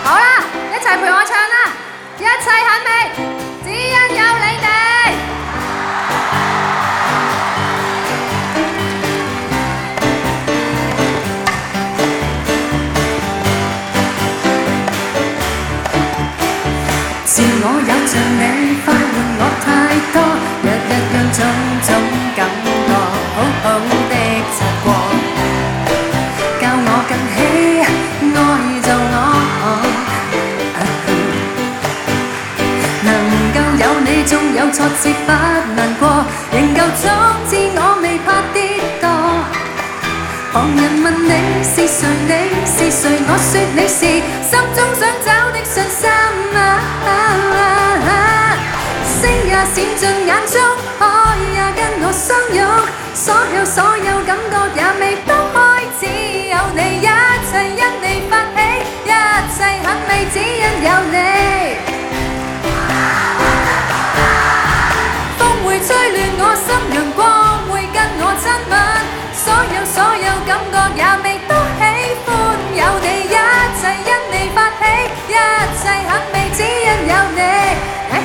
好啦，一齊陪我唱啦！一切很美，只因有你哋。自我有像你，快活我太多，日日讓種種感覺好好的擦過，教我更喜愛做我。縱有挫折不難過，仍舊裝置我未怕跌墮。旁人問你是誰，你是誰，我說你是心中想找的信心。星也閃進眼中，海也跟我相擁，所有感覺也未分開，只有你，一切因你發起，一切很美，只因有你。吹亂我心，陽光會跟我親吻，所有感覺也未都喜歡有你，一切因你發起，一切很美，只因有你。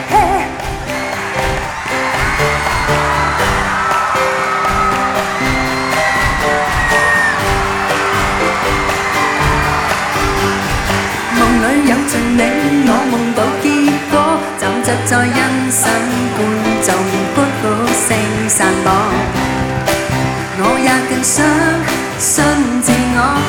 夢裏有着你，我夢到結果，站着在欣賞觀眾。聲散播，我也更想信自我，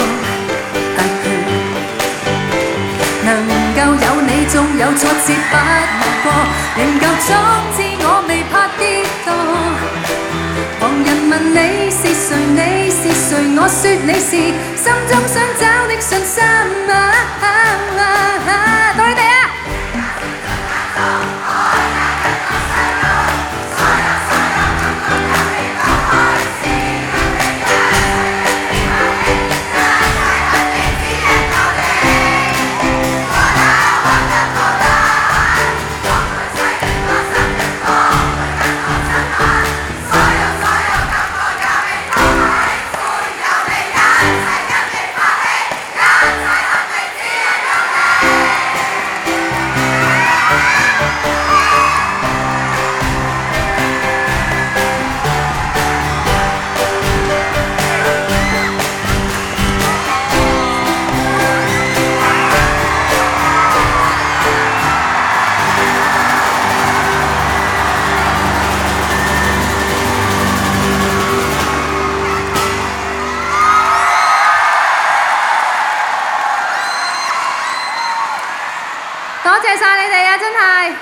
能夠有你，縱有挫折不難過，仍舊裝置我未怕跌墮。旁人問你是誰，你是誰，我說你是心中想找的信心。到你哋啊！多謝晒你哋啊，真係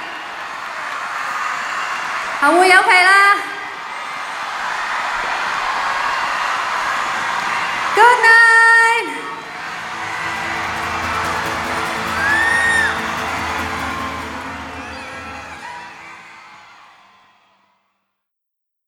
後會有期啦 ！Good night。